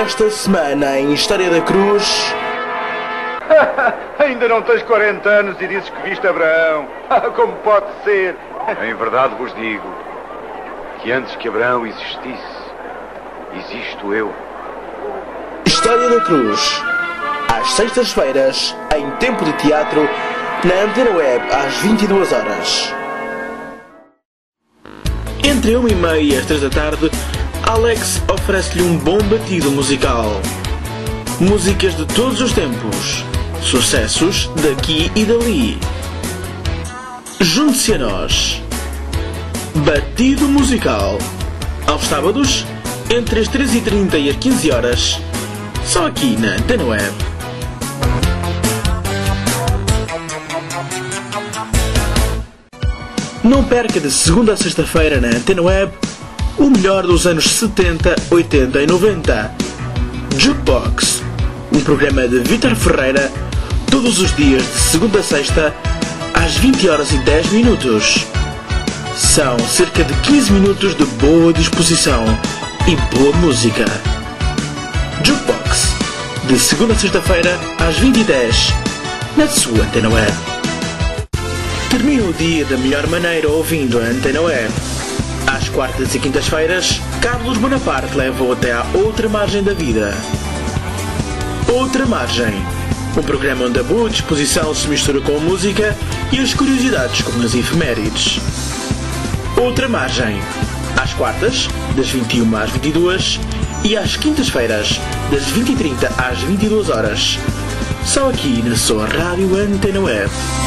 Esta semana em História da Cruz... Ainda não tens 40 anos e dizes que viste Abraão. Como pode ser? Em verdade vos digo que antes que Abraão existisse, existo eu. História da Cruz, às sextas-feiras, em tempo de teatro, na Antena Web, às 22 horas. Entre 1h30 e as 3 da tarde, Alex oferece-lhe um bom batido musical. Músicas de todos os tempos, sucessos daqui e dali. Junte-se a nós. Batido musical, aos sábados, entre as 13h30 e as 15 horas, só aqui na Antena Web. Não perca de segunda a sexta-feira na Antena Web o melhor dos anos 70, 80 e 90. Jukebox, um programa de Vítor Ferreira, todos os dias de segunda a sexta, às 20 horas e 10 minutos. São cerca de 15 minutos de boa disposição e boa música. Jukebox, de segunda a sexta-feira, às 20h10, na sua Antena Web. Termina o dia da melhor maneira ouvindo a Antena Web. Às quartas e quintas-feiras, Carlos Bonaparte leva-o até à outra margem da vida. Outra Margem, um programa onde a boa disposição se mistura com a música e as curiosidades como as efemérides. Outra Margem, às quartas, das 21 às 22 e às quintas-feiras, das 20h30 às 22 horas. Só aqui na sua Rádio Antena Web.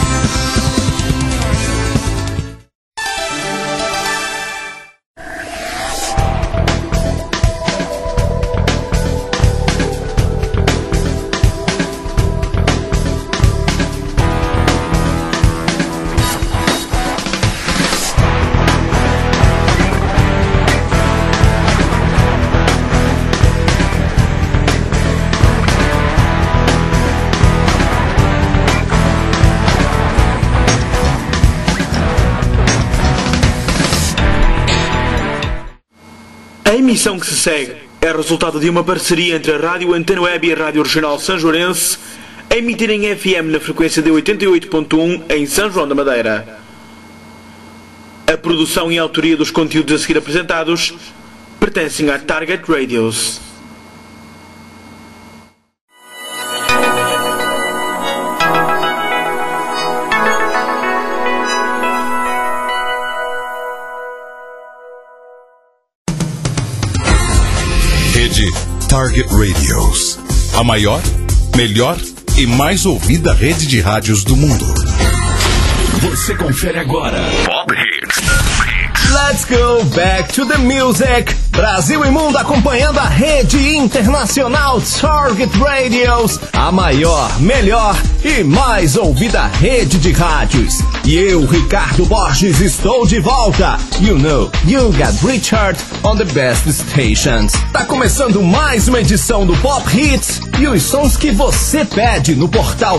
A emissão que se segue é resultado de uma parceria entre a Rádio Antena Web e a Rádio Regional Sanjoarense, a emitir em FM na frequência de 88.1 em São João da Madeira. A produção e a autoria dos conteúdos a seguir apresentados pertencem à Target Radios. Target Radios, a maior, melhor e mais ouvida rede de rádios do mundo. Você confere agora Pop Hits. Let's go back to the music. Brasil e mundo acompanhando a rede internacional Target Radios, a maior, melhor e mais ouvida rede de rádios. E eu, Ricardo Borges, estou de volta. You know, you got Richard on the best stations. Tá começando mais uma edição do Pop Hits e os sons que você pede no portal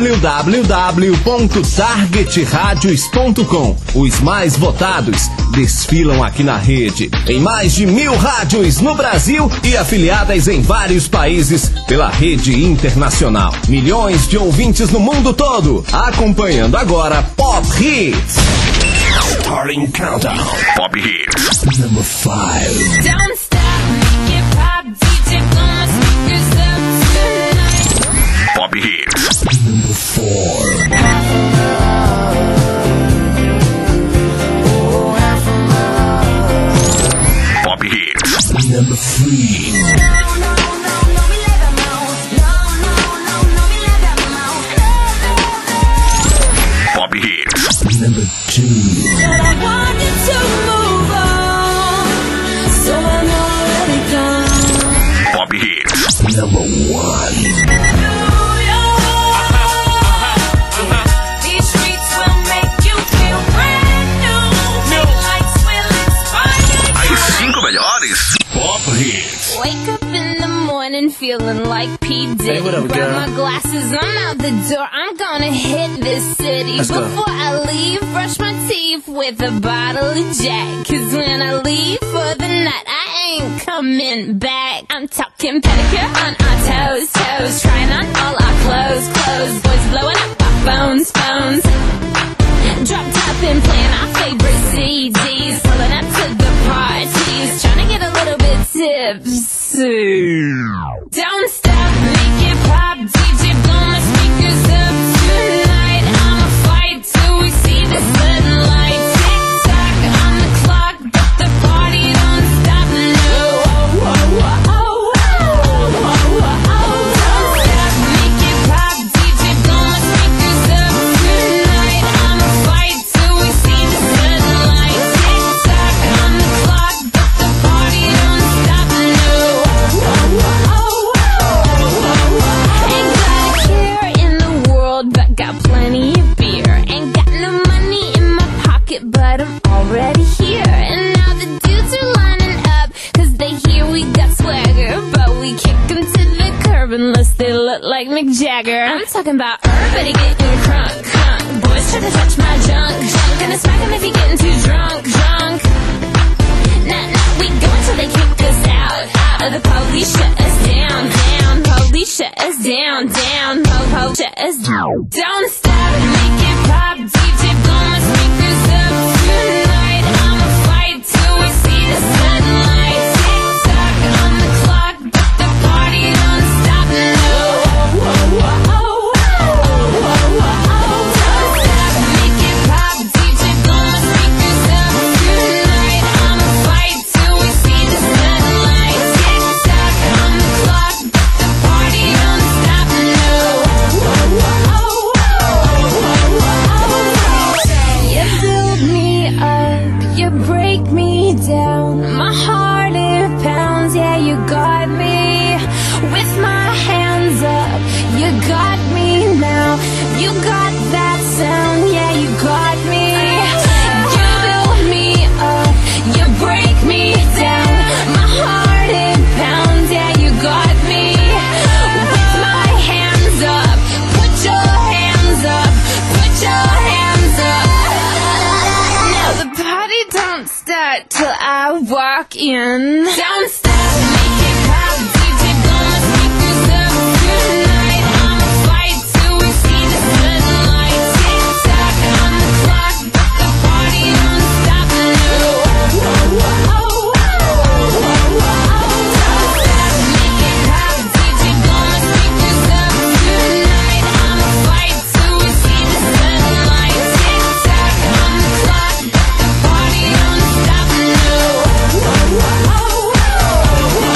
www.targetradios.com. Os mais votados desfilam aqui na rede, em mais de 1000 rádios no Brasil e afiliadas em vários países pela rede internacional. Milhões de ouvintes no mundo todo, acompanhando agora Pop Hits. Starting countdown. Pop Hits. Number 5. Don't stop, make it pop, DJ blow my speakers up tonight. Pop Hits. Number 4. Pop Hits. Number 3. Pop Hits. Number 2. Pop Hits. Number 1. Melhores Pop Hits. Wake up in the morning feeling like P. Diddy. Hey, what up, Grab girl? my glasses, I'm out the door. I'm gonna hit this city. Let's go. Before I leave, brush my teeth with a bottle of Jack. 'Cause when I leave for the night, I ain't coming back. I'm talking Fucking pedicure on our toes, toes. Trying on all our clothes, clothes. Boys blowing up our phones, phones. Dropped up and playing our favorite CDs. Pulling up to the parties. Trying to get a little bit tipsy. Don't stop, make it pop. DJ blow my speakers up tonight. I'ma fight till we see the sunlight. Tick-tock on the clock, but the party don't stop, no. Don't stop, make it pop. DJ blow my speakers up tonight. I'ma fight till we see the sunlight. Tick-tock on the clock, but the party don't stop, no. Ain't got a care in the world, but got plenty of beer. Ain't got no money in my pocket, but I'm already here. And now the dudes are lining up, cause they hear we got swagger. But we kick them to the curb unless they look like Mick Jagger. I'm talking about everybody getting crunk, crunk. Boys try to touch my junk, junk. Gonna smack him if he getting too drunk, drunk. Nah, we go until they kick us out, out. Or the police shut us down, down. Police shut us down, down. Po-po shut us down. Don't stop, make it pop. DJ blow my speakers up tonight. I'ma fight till we see the sunlight. Tick-tock on the clock, but the party don't stop, no. Don't stop, make it pop. DJ blow my speakers up tonight. I'ma fight till we see the sunlight. Tick-tock on the clock, but the party don't stop, no. You build me up, you break me down. My heart it pounds, yeah, you got me. With my hands up, you got me now. You got that sound, yeah, you got me. You build me up, you break me down. My heart it pounds, yeah, you got me. With my hands up, put your hands up, put your hands up. Now the party don't start till I walk in. Don't stop, make it pop. DJ blow my speakers up tonight. I'ma fight till we see the sunlight. Tick-tock on the clock, but the party don't stop, no. Don't stop, make it pop. DJ blow my speakers up tonight. I'ma fight till we see the sunlight. Tick-tock on the clock, but the party don't stop, no.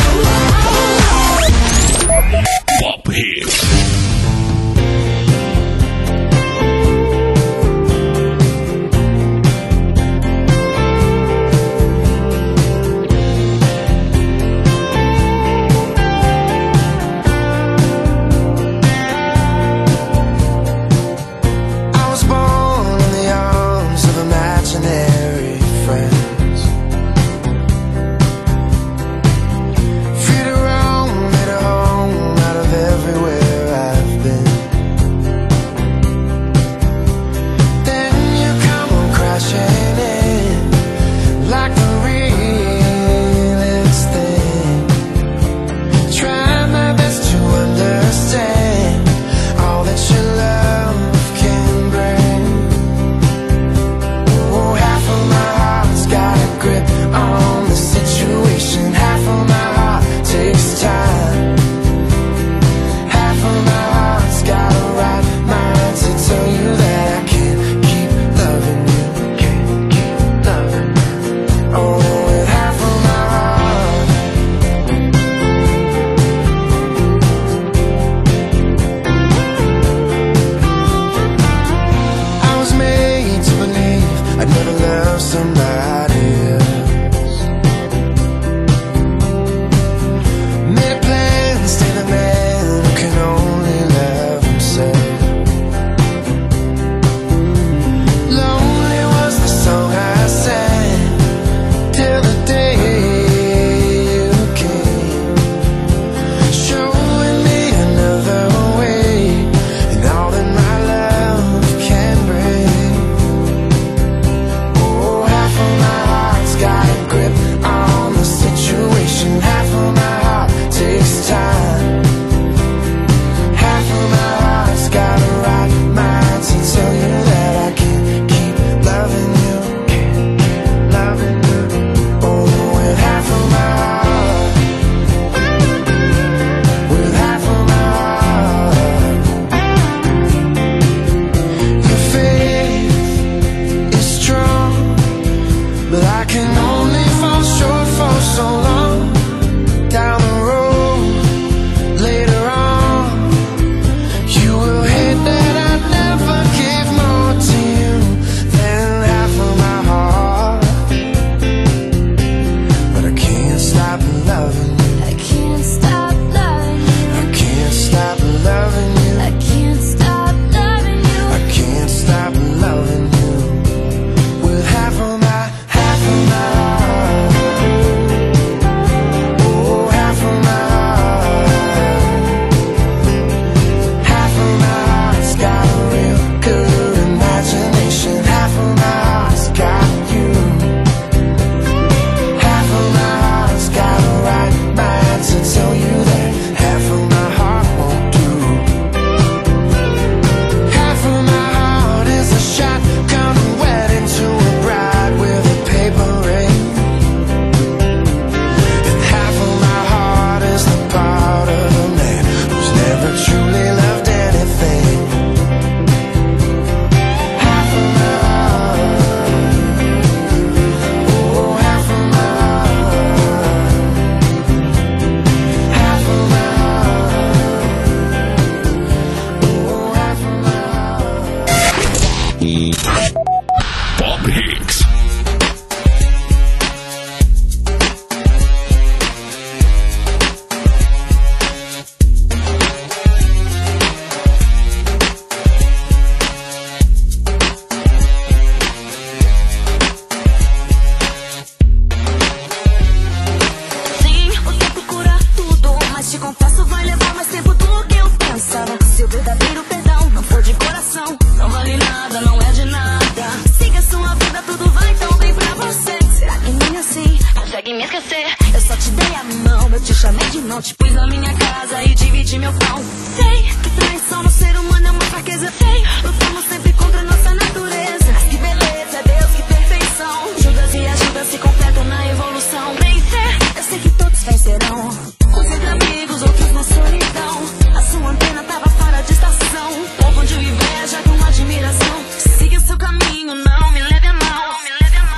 consegue me esquecer. Eu só te dei a mão, eu te chamei de não, te pus na minha casa e dividi meu pão. Sei que traição no ser humano é uma fraqueza. Sei, lutamos sempre contra nossa natureza. Mas que beleza, Deus, que perfeição. Judas e ajudas se completam na evolução. Vencer, eu sei que todos vencerão. Uns entre amigos, outros na solidão. A sua antena tava fora de estação. Povo de inveja com admiração. Siga seu caminho, não me leve a mal. Me leve a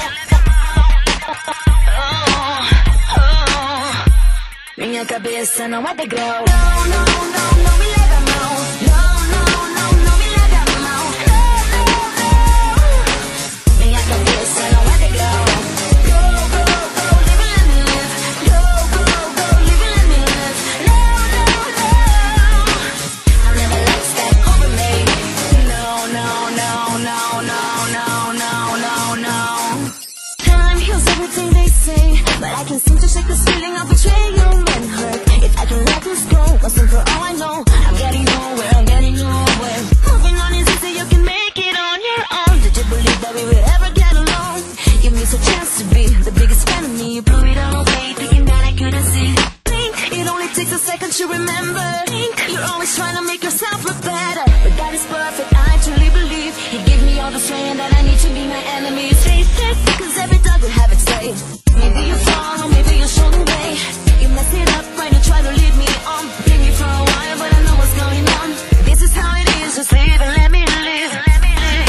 mal. Minha cabeça não é degrau. Não, não, não, não me leve a mal. Não, não, não, não me leve a mal. Não, não, não. Minha cabeça não é degrau. Go, go, go, live and let me live. Go, go, go, live and let me live. No, no, no. I'll never let that over me. No, no, no, no, no, no, no, no, no. Time heals everything they say, but I can't seem to shake this feeling of betrayal and hurt. If I can let this go, once and for all I know, I'm getting nowhere, I'm getting nowhere. Moving on is easy, you can make it on your own. Did you believe that we would ever get along? Give me a chance to be the biggest fan of me. You blew it all away, thinking that I couldn't see. Think it only takes a second to remember. Think you're always trying to make yourself look better, but God is perfect, I truly believe. He gave me all the strength that I need to be my enemy. Face it, cause every dog will have its day. Maybe you fall, or maybe you show the way. You mess it up when you try to lead me on. Leave me for a while, but I know what's going on. This is how it is, just live and let me live. Let me live.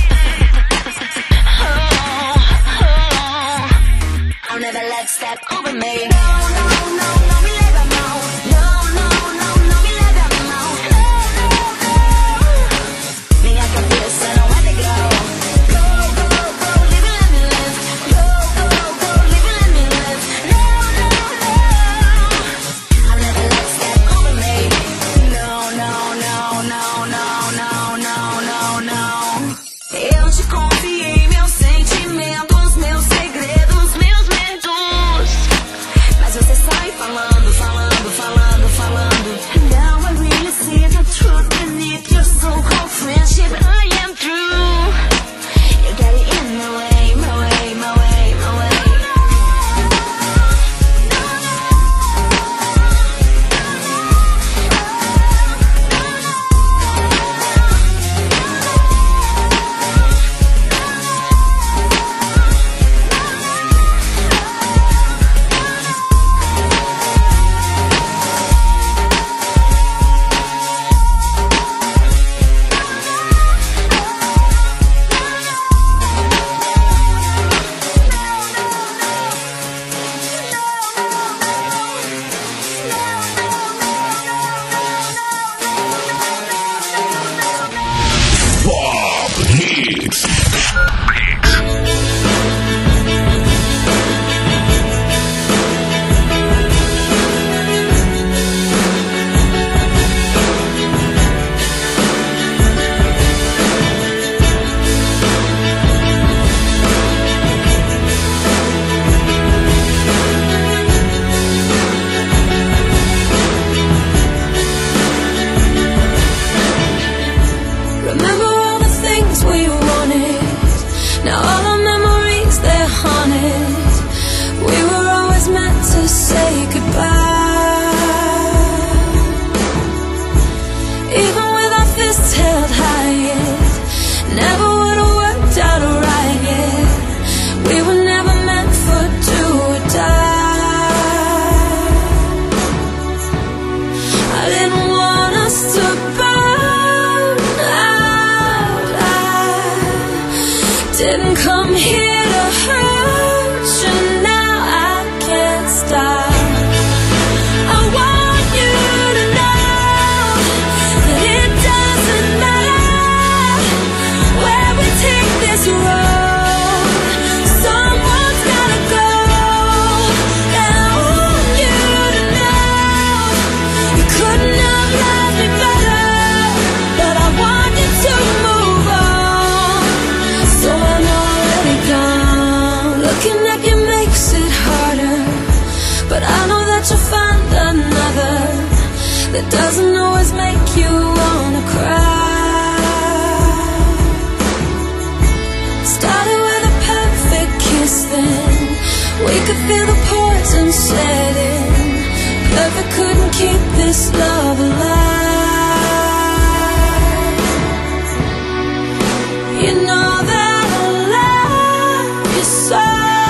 Oh, oh. I'll never let step over me. No, no, no, no me let them know. No, no, no, no me let them know. No, no, no. Minha cabeça não é degrau. Go, go, go, live and let me live. Go, go, go, live and let me live. No, no, no. I'll never let step over me. No, no, no, no, no, no, no, no, no. Eu te confiei meus sentimentos, meus segredos, meus medos. Mas você sai falando, falando, falando, falando. Now I really see the truth beneath your so-called friendship. I am true. You got it in my way, my way, my way, my way. Didn't come here to hurt you, now I can't stop. I want you to know that it doesn't matter where we take this road. Someone's gotta go, and I want you to know you couldn't have loved me better, but I want you to move on. So I'm already gone. Looking at you makes it harder, but I know that you'll find another that doesn't always make you wanna cry. Started with a perfect kiss, then We could feel the poison setting. Love, I couldn't keep this love alive. You know that I love you so.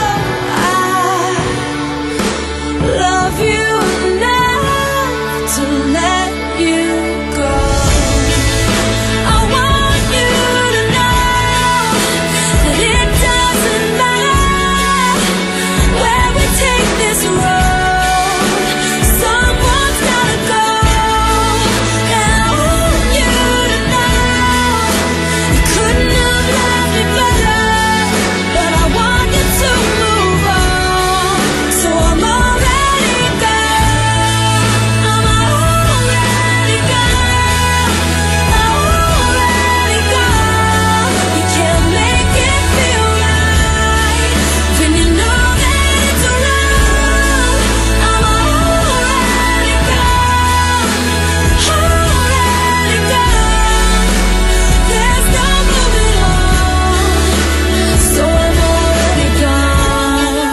I love you enough to let you go. I want you to know that it doesn't matter where we take this road. Someone's gotta go, and I want you to know you couldn't have loved me better, but I want you to move on. So I'm already gone. I'm already gone. Already gone. You can't make it feel right when you know that it's wrong. I'm already gone. Already gone. There's no moving on. So I'm already gone.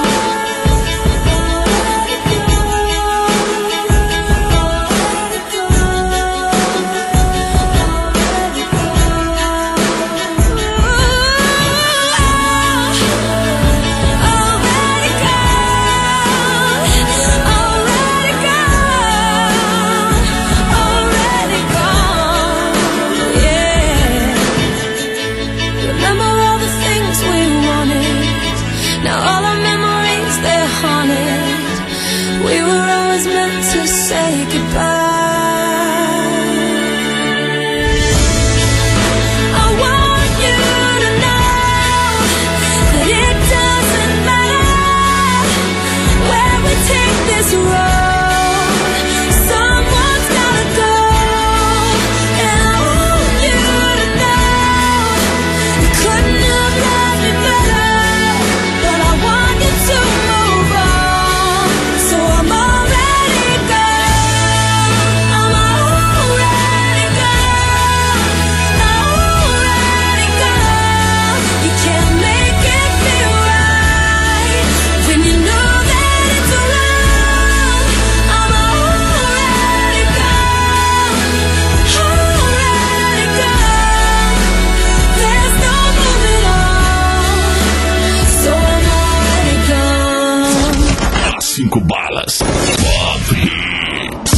Remember all the things we wanted. Now all our memories, they're haunted. We were always meant to say goodbye. I want you to know that it doesn't matter where we take this road. Someone's gotta go, and I want you to know you couldn't have loved me better, but I want you to move on. So I'm already gone. I'm already gone. Already gone. You can't make it feel right when you know that it's wrong. I'm already gone. Already gone. There's no moving on. So I'm already gone. 5 balas. Pop Hits.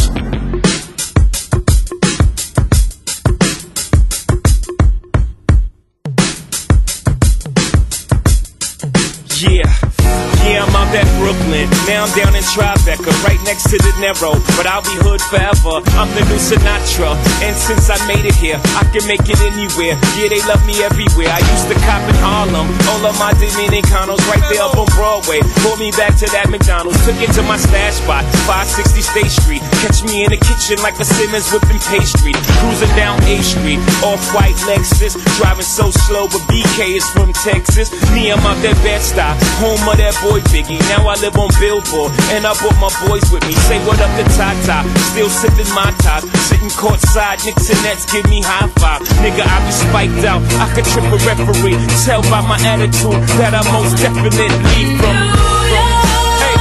Yeah, I'm out at Brooklyn. Now I'm down in Tribeca, right next to De Niro. But I'll be hood forever. I'm the new Sinatra. And since I made it here, I can make it anywhere. Yeah, they love me everywhere. I used to cop in Harlem. All of my Dominicanos right there up on Broadway. Pulled me back to that McDonald's. Took it to my stash spot, 560 State Street. Catch me in the kitchen like a Simmons whipping pastry. Cruising down A Street, off-white Lexus. Driving so slow, but BK is from Texas. Me, I'm out that Bed-Stuy, home of that boy Biggie. Now I live on Billboard, and I brought my boys with me. Say what up to Tata, still sipping my top. Sitting courtside, Knicks and Nets give me high five. Nigga, I be spiked out, I could trip a referee. Tell by my attitude that I most definitely from. Hey.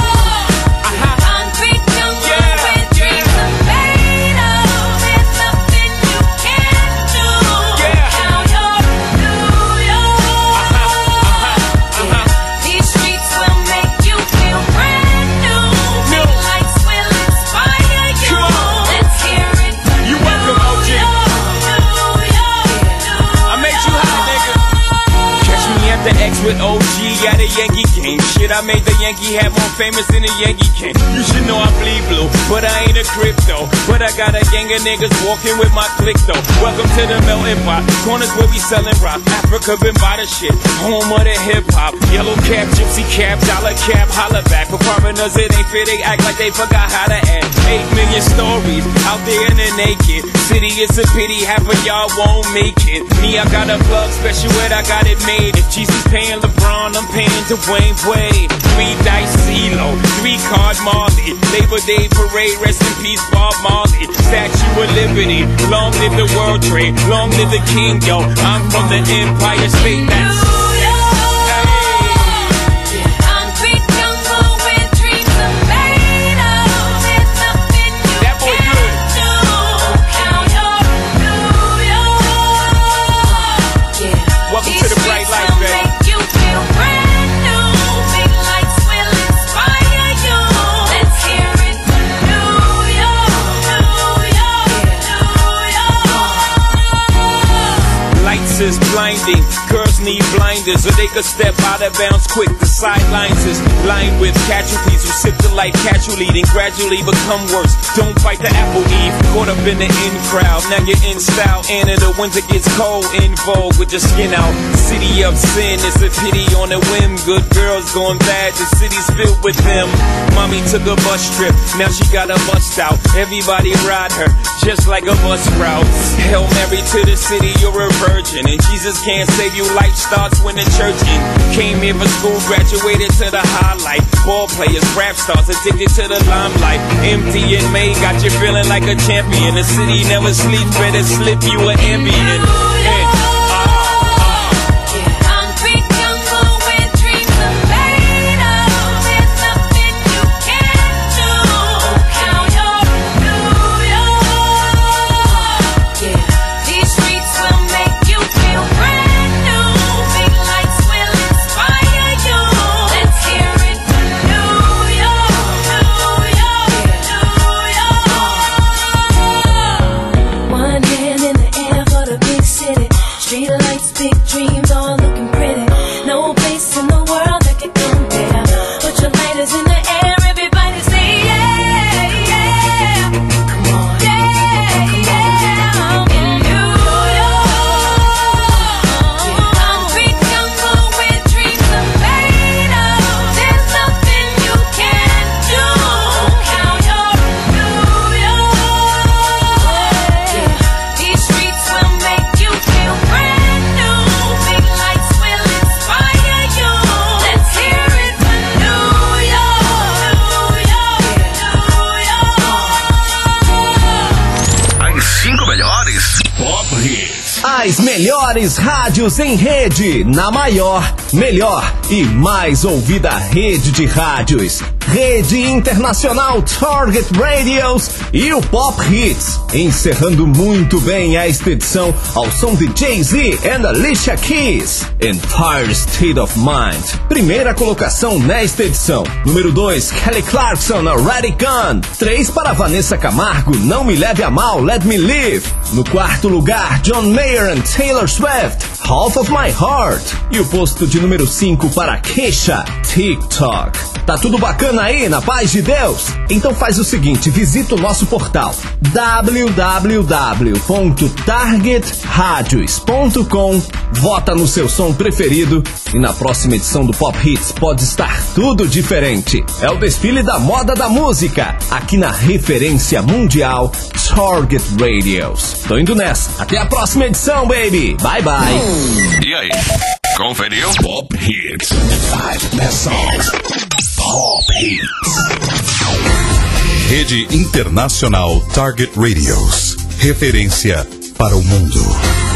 With OG at a Yankee game. Shit, I made the Yankee hat more famous than the Yankee can. You should know I bleed blue, but I ain't a crypto. But I got a gang of niggas walking with my click though. Welcome to the melting pot. Corners where we selling rock. Africa been by the shit. Home of the hip hop. Yellow cap, gypsy cap, dollar cap, holla back. For foreigners it ain't fair, they act like they forgot how to act. 8 million stories out there in the naked city. It's a pity half of y'all won't make it. Me, I got a plug special ed, I got it made. If Jesus paying LeBron, I'm paying Dwayne Wade. 3 dice CeeLo, 3 card Marley. Labor Day parade, rest in peace Bob Marley. Statue of Liberty, long live the World Trade, long live the King, yo. I'm from the Empire State. That's is blinding. Girls need blinders so they could step out of bounds quick. The sidelines is lined with casualties who sip the light casually, then gradually become worse. Don't fight the apple eve, caught up in the in crowd. Now you're in style, and in the winter gets cold. In vogue with your skin out. City of sin, it's a pity on a whim. Good girls going bad, the city's filled with them. Mommy took a bus trip, now she got a bust out. Everybody ride her, just like a bus route. Hail Mary to the city, you're a virgin, and Jesus can't save you. Life starts when the church in. Came here for school, graduated to the highlight. Ball players, rap stars, addicted to the limelight. Empty in May, got you feeling like a champion. The city never sleeps, better slip you an ambient. As melhores rádios em rede, na maior, melhor e mais ouvida rede de rádios. Rede Internacional Target Radios e o Pop Hits, encerrando muito bem esta edição ao som de Jay-Z and Alicia Keys, Empire State of Mind. Primeira colocação nesta edição. Número 2, Kelly Clarkson, Already Gone. 3 para Vanessa Camargo, Não Me Leve a Mal, Let Me Live. No quarto lugar, John Mayer and Taylor Swift, Half of My Heart. E o posto de número 5 para Kesha, TikTok. Tá tudo bacana aí, na paz de Deus? Então faz o seguinte, visita o nosso portal www.targetradios.com, vota no seu som preferido e na próxima edição do Pop Hits pode estar tudo diferente. É o desfile da moda da música, aqui na referência mundial Target Radios. Tô indo nessa. Até a próxima edição, baby. Bye, bye. E aí? Conferiu? Pop Hits. 5 best songs. Pop Hits. Rede Internacional Target Radios. Referência para o mundo.